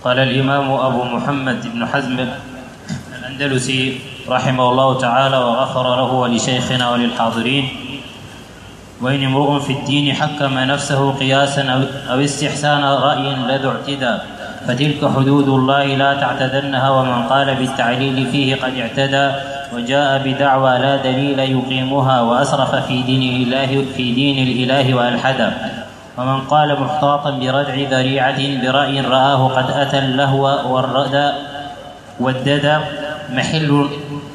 قال الإمام أبو محمد بن حزم الأندلسي رحمه الله تعالى وغفر له ولشيخنا وللحاضرين: وإن امرؤ في الدين حكم نفسه قياسا أو استحسان رأي لذو اعتدى فتلك حدود الله لا تعتدنها، ومن قال بالتعليل فيه قد اعتدى وجاء بدعوى لا دليل يقيمها وأسرف في دين الإله وألحدا، ومن قال محتاطا بردع ذريعة برأي رآه قد أتى اللهو والددى محل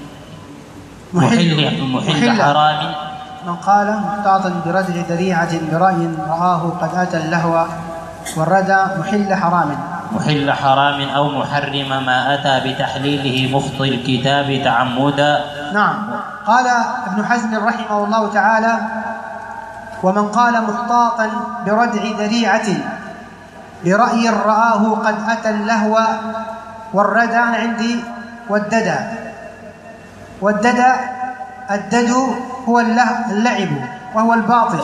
حرام. من قال محتاطا بردع ذريعة برأي رآه قد أتى اللهو والردى محل حرام أو محرم ما أتى بتحليله مخطي الكتاب تعمدا. نعم. قال ابن حزم رحمه الله تعالى: ومن قال محتاطا بردع ذريعة برأي رآه قد أتى اللهو والردى عندي والددى الدد هو اللعب وهو الباطل.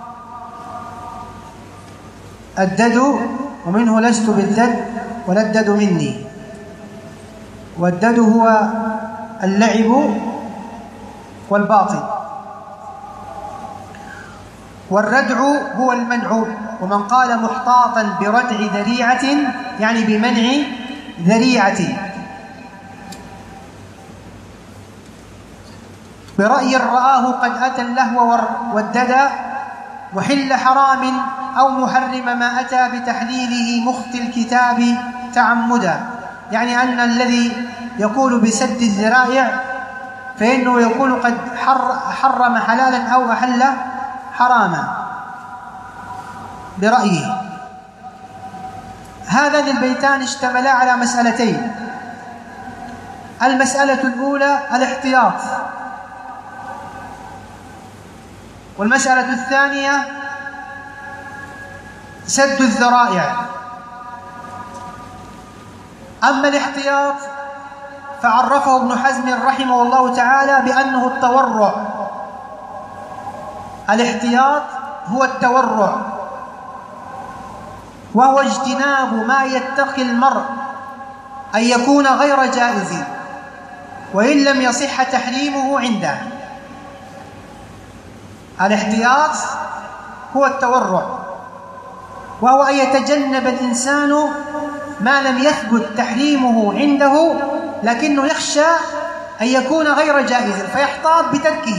الدد ومنه لست بالدد ولا الدد مني، والدد هو اللعب والباطل، والردع هو المنع. ومن قال محتاطا بردع ذريعة يعني بمنع ذريعة برأي رآه قد أتى اللهو والددى محل حرام أو محرم ما أتى بتحليله مخطي الكتاب تعمدا، يعني أن الذي يقول بسد الذرائع فإنه يقول قد حرم حلالا أو أحل حراما برأيه. هذان البيتان اشتملا على مسألتين: المسألة الأولى الاحتياط، والمسألة الثانية سد الذرائع. أما الاحتياط فعرفه ابن حزم رحمه الله تعالى بأنه التورع. الاحتياط هو التورع، وهو اجتناب ما يتقي المرء أن يكون غير جائز وإن لم يصح تحريمه عنده. الاحتياط هو التورع، وهو أن يتجنب الإنسان ما لم يثبت تحريمه عنده لكنه يخشى أن يكون غير جائز فيحتاط بتركه.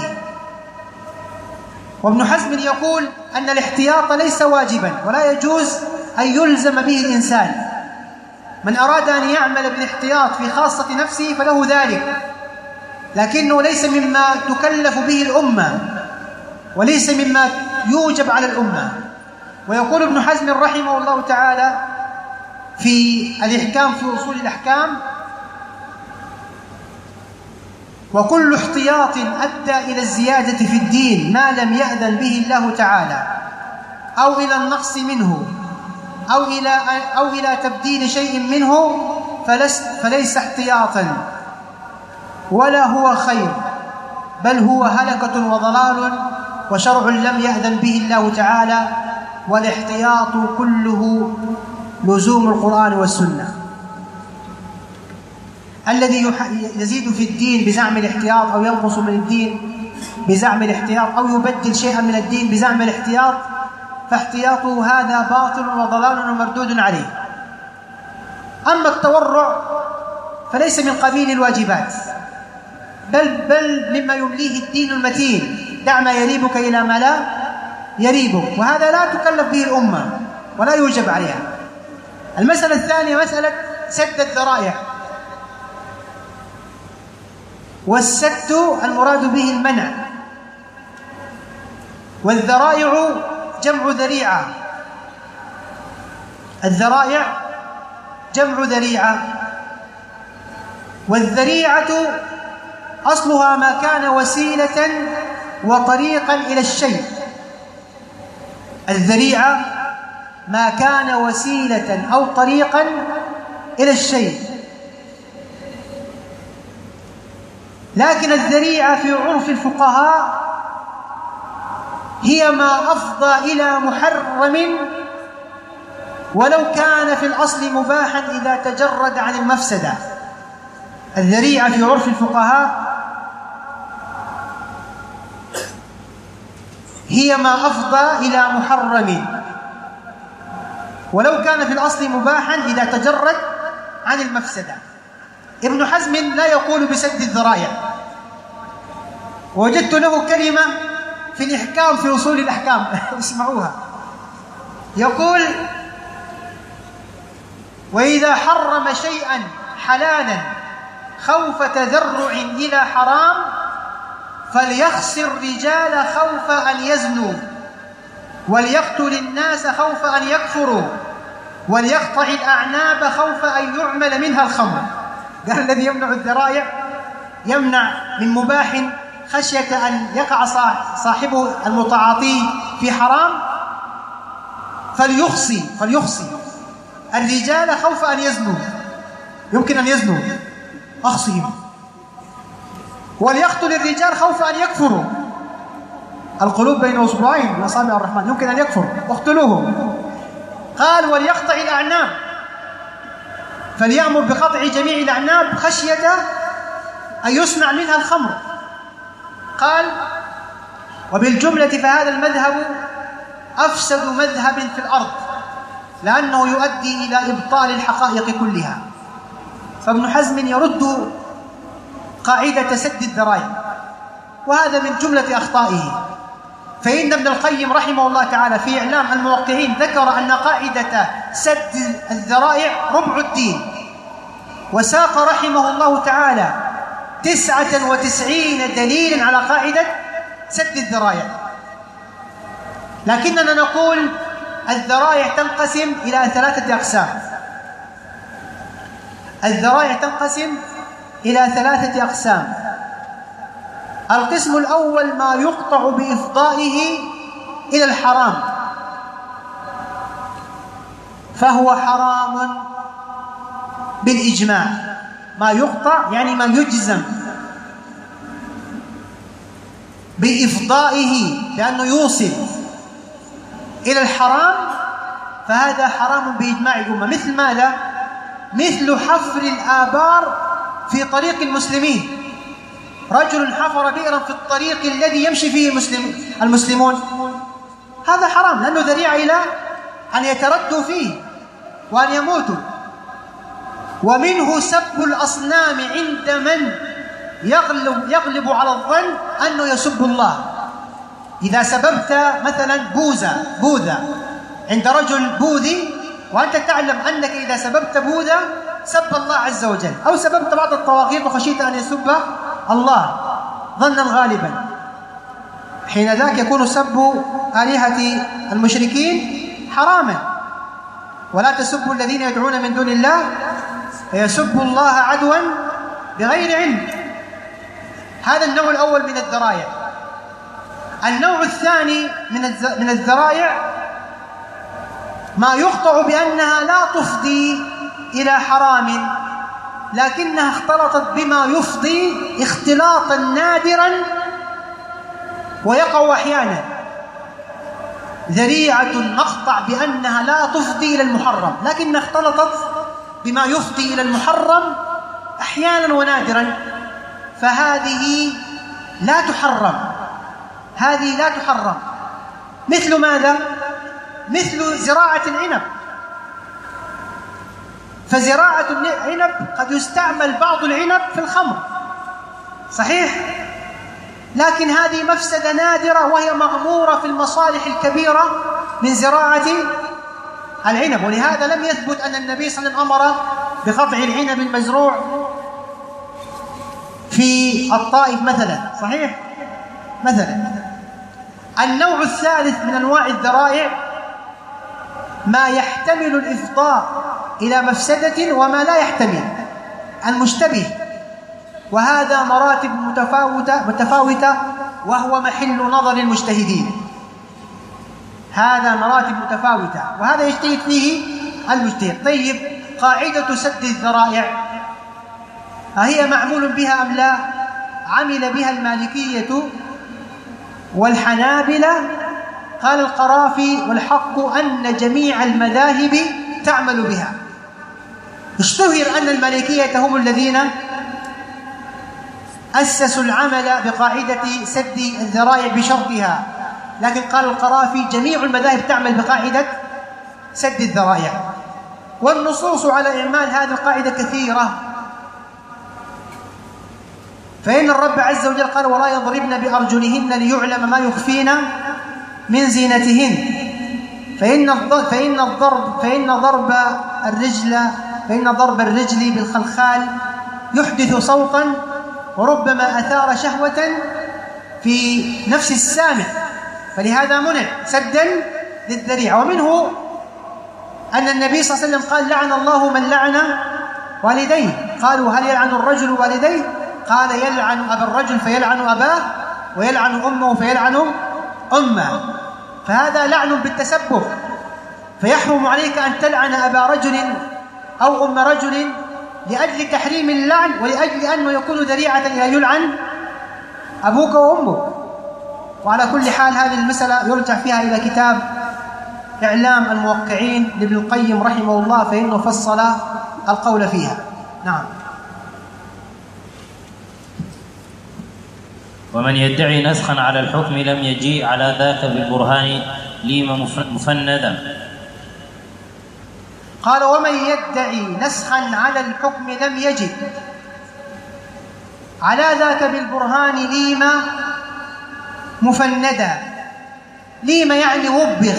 وابن حزم يقول أن الاحتياط ليس واجبا ولا يجوز أن يلزم به الإنسان. من أراد أن يعمل بالاحتياط في خاصة نفسه فله ذلك، لكنه ليس مما تكلف به الأمة وليس مما يوجب على الأمة. ويقول ابن حزم رحمه الله تعالى في الإحكام في أصول الأحكام: وكل احتياط أدى إلى الزيادة في الدين ما لم يأذن به الله تعالى أو إلى النقص منه أو إلى تبديل شيء منه فليس احتياطا ولا هو خير، بل هو هلكة وضلال وشرع لم يأذن به الله تعالى، والاحتياط كله لزوم القرآن والسنة. الذي يزيد في الدين بزعم الاحتياط أو ينقص من الدين بزعم الاحتياط أو يبدل شيئا من الدين بزعم الاحتياط فاحتياطه هذا باطل وضلال ومردود عليه. أما التورع فليس من قبيل الواجبات، بل مما يمليه الدين المتين: دع ما يريبك إلى ما لا يريبك، وهذا لا تكلف به الأمة ولا يوجب عليها. المسألة الثانية مسألة سد الذرائع، والسد المراد به المنع، والذرائع جمع ذريعة. الذرائع جمع ذريعة، والذريعة أصلها ما كان وسيلة وطريقا إلى الشيء. الذريعة ما كان وسيلة أو طريقا إلى الشيء. لكن الذريعة في عرف الفقهاء هي ما أفضى إلى محرم ولو كان في الأصل مباحا إذا تجرد عن المفسدة. الذريعة في عرف الفقهاء هي ما أفضى إلى محرم، ولو كان في الأصل مباحا إذا تجرد عن المفسدة. ابن حزم لا يقول بسد الذرائع، وجدت له كلمة في الإحكام في أصول الأحكام اسمعوها، يقول: وإذا حرم شيئا حلالا خوف تذرع إلى حرام فليخسر الرجال خوف أن يزنوا، وليقتل الناس خوف أن يكفروا، وليقطع الأعناب خوف أن يعمل منها الخمر. قال: الذي يمنع الذرائع يمنع من مباح خشية أن يقع صاحبه المتعاطي في حرام، فليخصي الرجال خوف أن يزنوا، يمكن أن يزنوا أخصهم، وليقتل الرجال خوف أن يكفروا، القلوب بين أصبعين من أصابع الرحمن، يمكن أن يكفر واقتلوهم. قال: وليقطع الأعناب، فليأمر بقطع جميع الأعناب خشية أن يصنع منها الخمر. قال: وبالجملة فهذا المذهب أفسد مذهب في الأرض، لأنه يؤدي إلى إبطال الحقائق كلها. فابن حزم يرد قاعدة سد الذرائع، وهذا من جملة أخطائه. فإن ابن القيم رحمه الله تعالى في إعلام الموقعين ذكر أن قاعدة سد الذرائع ربع الدين، وساق رحمه الله تعالى 99 دليلا على قاعدة سد الذرائع. لكننا نقول الذرائع تنقسم إلى 3 أقسام. الذرائع تنقسم إلى 3 أقسام. القسم الأول ما يقطع بإفضائه إلى الحرام، فهو حرام بالإجماع. ما يقطع يعني ما يجزم بإفضائه لأنه يوصل إلى الحرام، فهذا حرام بإجماع الأمة. مثل ماذا؟ مثل حفر الآبار في طريق المسلمين. رجل حفر بئرا في الطريق الذي يمشي فيه المسلمون، هذا حرام لأنه ذريعة إلى أن يتردوا فيه وأن يموتوا. ومنه سب الأصنام عند من يغلب على الظن أنه يسب الله. إذا سببت مثلا بوذا عند رجل بوذي، وأنت تعلم أنك إذا سببت بوذا سب الله عز وجل، أو سببت بعض الطواغيت وخشيت أن يسب الله ظنا غالبا، حين ذاك يكون سب آلهة المشركين حراما. ولا تسبوا الذين يدعون من دون الله فيسبوا الله عدوا بغير علم. هذا النوع الأول من الذرائع. النوع الثاني من الذرائع ما يقطع بأنها لا تفضي إلى حرام، لكنها اختلطت بما يفضي اختلاطا نادرا ويقع أحيانا. ذريعة نقطع بأنها لا تفضي إلى المحرم، لكنها اختلطت بما يفضي إلى المحرم أحيانا ونادرا، فهذه لا تحرم. هذه لا تحرم. مثل ماذا؟ مثل زراعة العنب. فزراعة العنب قد يستعمل بعض العنب في الخمر، صحيح، لكن هذه مفسدة نادرة وهي مغمورة في المصالح الكبيرة من زراعة العنب. ولهذا لم يثبت أن النبي صلى الله عليه وسلم أمر بقطع العنب المزروع في الطائف مثلا، صحيح مثلا. النوع الثالث من أنواع الذرائع ما يحتمل الإفضاء إلى مفسدة وما لا يحتمل، المشتبه، وهذا مراتب متفاوتة وهو محل نظر المجتهدين. هذا مراتب متفاوتة وهذا يجتهد فيه المجتهد. طيب، قاعدة سد الذرائع هي معمول بها أم لا؟ عمل بها المالكية والحنابلة قال القرافي: والحق أن جميع المذاهب تعمل بها. اشتهر أن المالكية هم الذين أسسوا العمل بقاعدة سد الذرائع بشرطها، لكن قال القرافي: جميع المذاهب تعمل بقاعدة سد الذرائع. والنصوص على إعمال هذه القاعدة كثيرة، فإن الرب عز وجل قال: ولا يضربن بأرجلهن ليعلم ما يخفين من زينتهن، فإن ضرب الرجل بالخلخال يحدث صوتا وربما أثار شهوة في نفس السامع، فلهذا منع سدا للذريعة. ومنه أن النبي صلى الله عليه وسلم قال: لعن الله من لعن والديه. قالوا: هل يلعن الرجل والديه؟ قال: يلعن أبا الرجل فيلعن أباه، ويلعن أمه فيلعن أمه. فهذا لعن بالتسبب، فيحرم عليك أن تلعن أبا رجل أو أم رجل لأجل تحريم اللعن، ولأجل أنه يكون ذريعة إلى يلعن أبوك وأمك. وعلى كل حال هذه المسألة يرجع فيها إلى كتاب إعلام الموقعين لابن القيم رحمه الله، فإنه فصل القول فيها. نعم. ومن يدعي نسخا على الحكم لم يجيء على ذاك بالبرهان ليم مفندا. قال: ومن يدعي نسخا على الحكم لم يجد على ذاك بالبرهان ليم مفندا. ليم يعني وبغ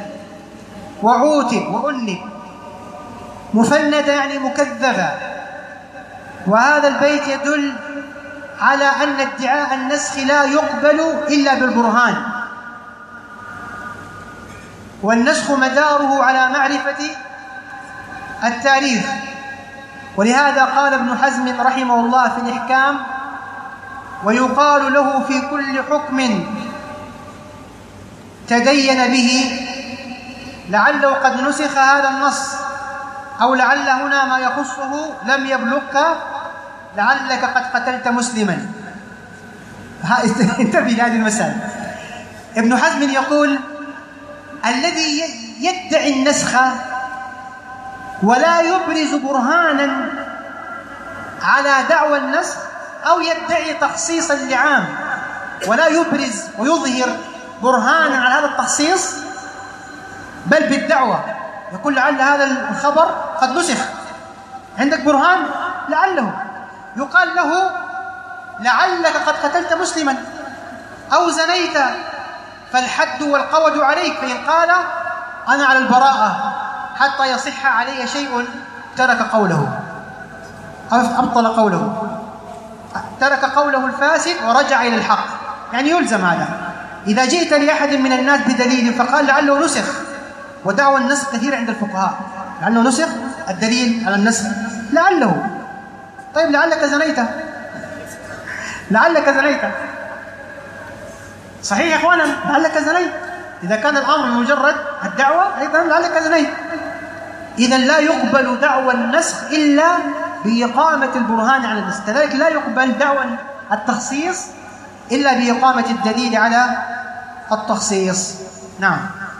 وعوتب وأنب، مفندا يعني مكذبا. وهذا البيت يدل على أن ادعاء النسخ لا يقبل إلا بالبرهان، والنسخ مداره على معرفة التاريخ. ولهذا قال ابن حزم رحمه الله في الإحكام: ويقال له في كل حكم تدين به لعله قد نسخ هذا النص، أو لعل هنا ما يخصه لم يبلغك لعلك قد قتلت مسلما. انتبه لهذه المسألة. ابن حزم يقول: الذي يدعي النسخ ولا يبرز برهانا على دعوى النسخ، أو يدعي تخصيصا لعام ولا يبرز ويظهر برهانا على هذا التخصيص، بل بالدعوة يقول لعل هذا الخبر قد نسخ، عندك برهان؟ لعله. يقال له: لعلك قد قتلت مسلما أو زنيت فالحد والقود عليك. فإن قال: أنا على البراءة حتى يصح علي شيء، ترك قوله أو أبطل قوله، ترك قوله الفاسد ورجع إلى الحق، يعني يلزم هذا. إذا جئت لأحد من الناس بدليل فقال لعله نسخ، ودعوى النسخ كثير عند الفقهاء، لعله نسخ، الدليل على النسخ لعله. طيب لعلك زنيت، لعلك زنيت، صحيح يا إخوانا، لعلك زنيت. إذا كان الأمر مجرد الدعوة أيضا لعلك زنيت. إذا لا يقبل دعوى النسخ إلا بإقامة البرهان على النسخ، كذلك لا يقبل دعوى التخصيص إلا بإقامة الدليل على التخصيص. نعم.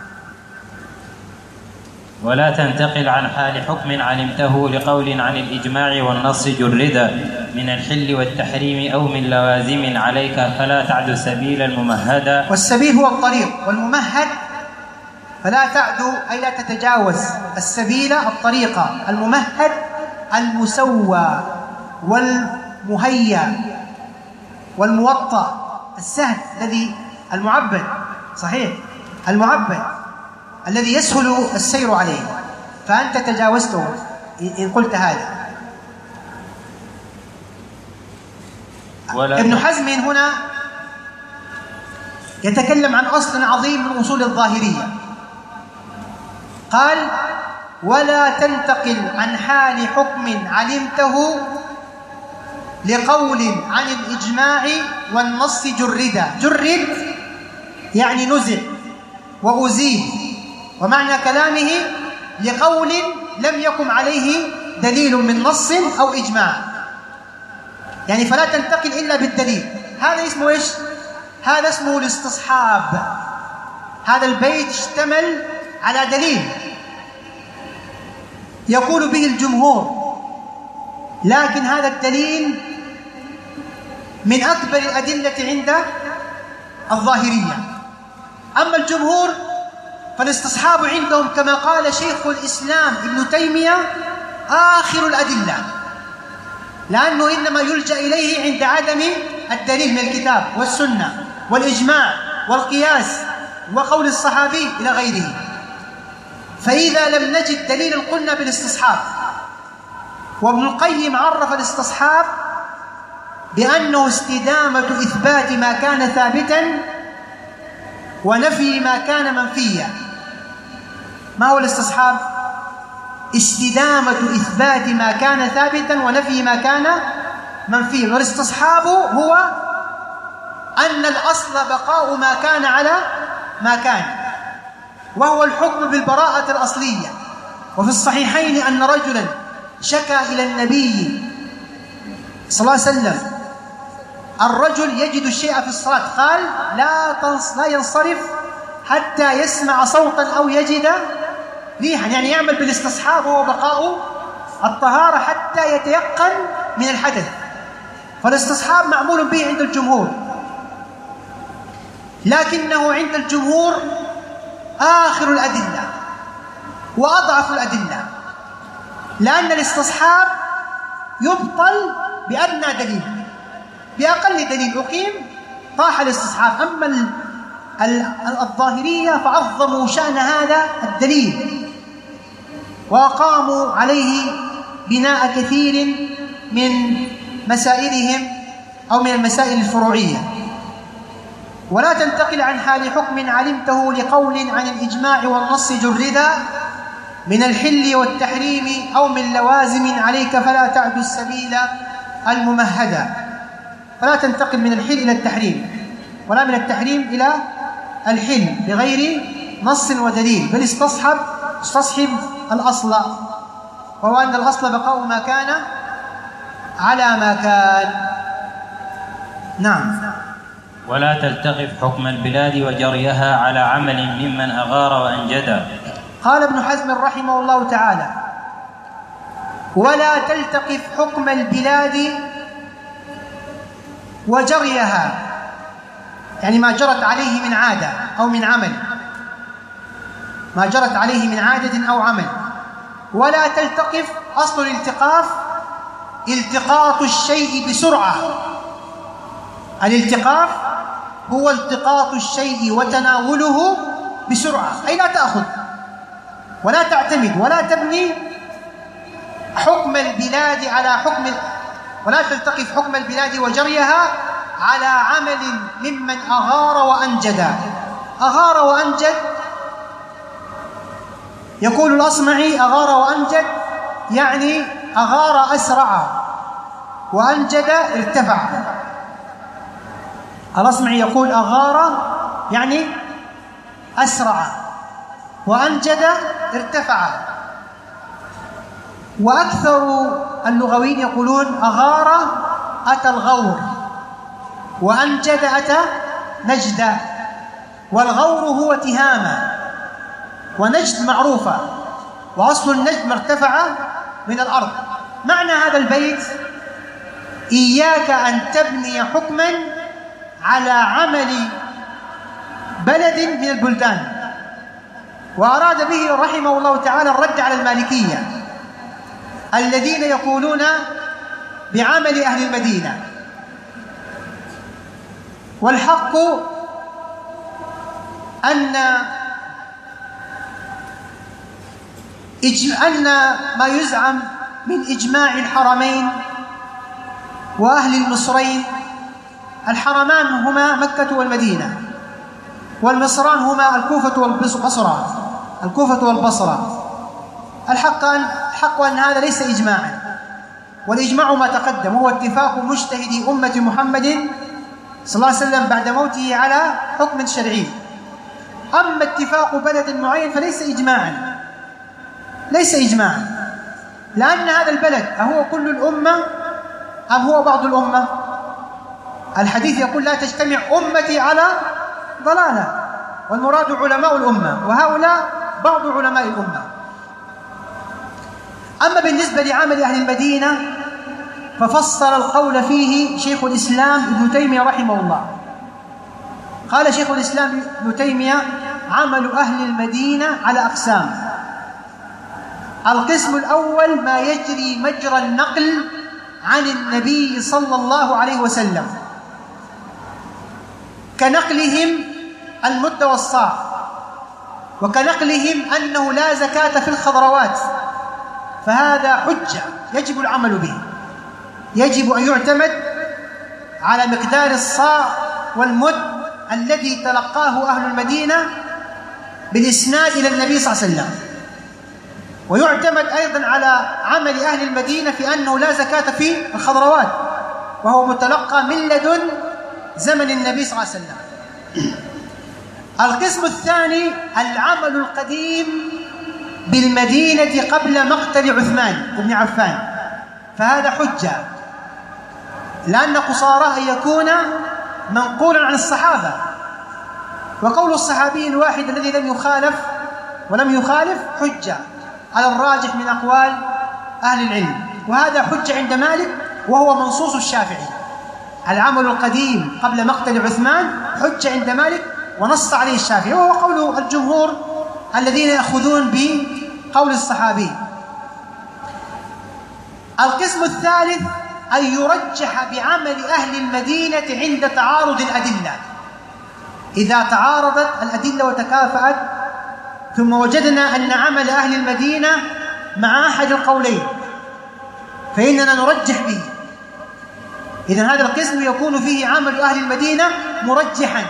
ولا تنتقل عن حال حكم علمته لقول عن الإجماع والنص جردا من الحل والتحريم أو من لوازم عليك، فلا تعد سبيل الممهد. والسبيل هو الطريق، والممهد فلا تعد أي لا تتجاوز السبيل الطريقة. الممهد المسوى والمهيأ والموطأ السهل، الذي المعبد، صحيح، المعبد الذي يسهل السير عليه، فأنت تجاوزته إن قلت هذا. ابن حزم هنا يتكلم عن أصل عظيم من أصول الظاهرية. قال: ولا تنتقل عن حال حكم علمته لقول عن الإجماع والنص جردا. جرد يعني نزع وأزيل، ومعنى كلامه لقول لم يقم عليه دليل من نص أو إجماع، يعني فلا تنتقل إلا بالدليل. هذا اسمه إيش؟ هذا اسمه الاستصحاب. هذا البيت اشتمل على دليل يقول به الجمهور، لكن هذا الدليل من أكبر الأدلة عند الظاهرية. أما الجمهور فالاستصحاب عندهم كما قال شيخ الإسلام ابن تيمية آخر الأدلة، لأنه إنما يلجأ إليه عند عدم الدليل من الكتاب والسنة والإجماع والقياس وقول الصحابي إلى غيره. فإذا لم نجد دليلا قلنا بالاستصحاب. وابن القيم عرف الاستصحاب بأنه استدامة إثبات ما كان ثابتا ونفي ما كان منفيا. ما هو الاستصحاب؟ استدامة إثبات ما كان ثابتا ونفي ما كان منفيا. والاستصحاب هو أن الأصل بقاء ما كان على ما كان، وهو الحكم بالبراءة الأصلية. وفي الصحيحين أن رجلا شكى إلى النبي صلى الله عليه وسلم، الرجل يجد الشيء في الصلاة، قال لا ينصرف حتى يسمع صوتا أو يجد ريحا، يعني يعمل بالاستصحاب وهو بقاء الطهارة حتى يتيقن من الحدث. فالاستصحاب معمول به عند الجمهور، لكنه عند الجمهور آخر الأدلة وأضعف الأدلة، لأن الاستصحاب يبطل بأدنى دليل، بأقل دليل أقيم طاح الاستصحاب. أما الظاهرية فعظموا شأن هذا الدليل وقاموا عليه بناء كثير من مسائلهم أو من المسائل الفروعية. ولا تنتقل عن حال حكم علمته لقول عن الإجماع والنص جردا من الحل والتحريم أو من لوازم عليك فلا تعد السبيل الممهدا. فلا تنتقل من الحل إلى التحريم ولا من التحريم إلى الحل بغير نص ودليل، بل استصحب الأصل، وهو أن الأصل بقاء ما كان على ما كان. نعم. ولا تلتقف حكم البلاد وجريها على عمل ممن أغار وأنجدا. قال ابن حزم رحمه الله تعالى: ولا تلتقف حكم البلاد وجريها، يعني ما جرت عليه من عادة أو من عمل، ما جرت عليه من عادة أو عمل. ولا تلتقف، أصل الالتقاف التقاط الشيء بسرعة. الالتقاف هو التقاط الشيء وتناوله بسرعة، أي لا تأخذ ولا تعتمد ولا تبني حكم البلاد على حكم، ولا تلتقف حكم البلاد وجريها على عمل ممن أغار وأنجد. أغار وأنجد، يقول الأصمعي: أغار وأنجد يعني أغار أسرع، وأنجد ارتفع. الأصمعي يقول أغار يعني أسرع، وأنجد ارتفع. وأكثر اللغويين يقولون أغار أتى الغور، وأنجد أتى نجد. والغور هو تهامة، ونجد معروفة، وأصل النجد ما ارتفع من الأرض. معنى هذا البيت: إياك أن تبني حكما على عمل بلد من البلدان. وأراد به رحمه الله تعالى الرد على المالكية الذين يقولون بعمل أهل المدينة. والحق أن ما يزعم من إجماع الحرمين وأهل المصرين، الحرمان هما مكة والمدينة، والمصران هما الكوفة والبصرة. الكوفة والبصرة. الحق أن هذا ليس إجماعا، والإجماع ما تقدم هو اتفاق مجتهدي أمة محمد صلى الله عليه وسلم بعد موته على حكم شرعي. أما اتفاق بلد معين فليس إجماعا، ليس إجماعا، لأن هذا البلد أهو كل الأمة أم هو بعض الأمة؟ الحديث يقول: لا تجتمع أمتي على ضلالة، والمراد علماء الأمة، وهؤلاء بعض علماء الأمة. أما بالنسبة لعمل أهل المدينة ففصل القول فيه شيخ الإسلام ابن تيمية رحمه الله. قال شيخ الإسلام ابن تيمية: عمل أهل المدينة على أقسام. القسم الأول ما يجري مجرى النقل عن النبي صلى الله عليه وسلم، كنقلهم المد والصاع، وكنقلهم أنه لا زكاة في الخضروات، فهذا حجة يجب العمل به. يجب أن يعتمد على مقدار الصاع والمد الذي تلقاه أهل المدينة بالإسناد إلى النبي صلى الله عليه وسلم، ويعتمد أيضا على عمل أهل المدينة في أنه لا زكاة في الخضروات، وهو متلقى من لدن زمن النبي صلى الله عليه وسلم. القسم الثاني العمل القديم بالمدينة قبل مقتل عثمان بن عفان، فهذا حجة، لأن قصاره أن يكون منقولا عن الصحابة، وقول الصحابي الواحد الذي لم يخالف حجة على الراجح من أقوال أهل العلم، وهذا حجة عند مالك وهو منصوص الشافعي. العمل القديم قبل مقتل عثمان حجة عند مالك ونص عليه الشافعي، وهو قول الجمهور الذين يأخذون بقول الصحابي. القسم الثالث أن يرجح بعمل أهل المدينة عند تعارض الأدلة. إذا تعارضت الأدلة وتكافأت ثم وجدنا أن عمل أهل المدينة مع أحد القولين فإننا نرجح به. إذن هذا القسم يكون فيه عمل أهل المدينة مرجحا.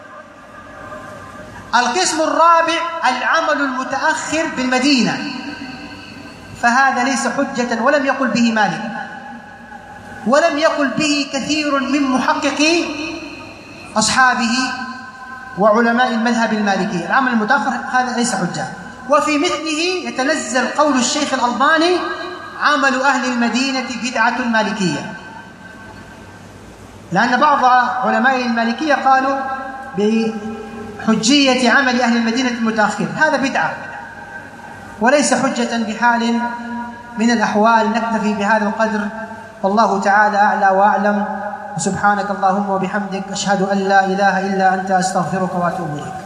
القسم الرابع العمل المتأخر بالمدينة، فهذا ليس حجة ولم يقل به مالك، ولم يقل به كثير من محققي أصحابه وعلماء المذهب المالكي. العمل المتأخر هذا ليس حجة. وفي مثله يتنزل قول الشيخ الألباني: عمل أهل المدينة بدعة المالكية، لأن بعض علماء المالكية قالوا بحجية عمل أهل المدينة المتأخر، هذا بدعة وليس حجة بحال من الأحوال. نكتفي بهذا القدر، والله تعالى أعلى وأعلم. وسبحانك اللهم وبحمدك، أشهد أن لا إله إلا أنت، أستغفرك وأتوب إليك.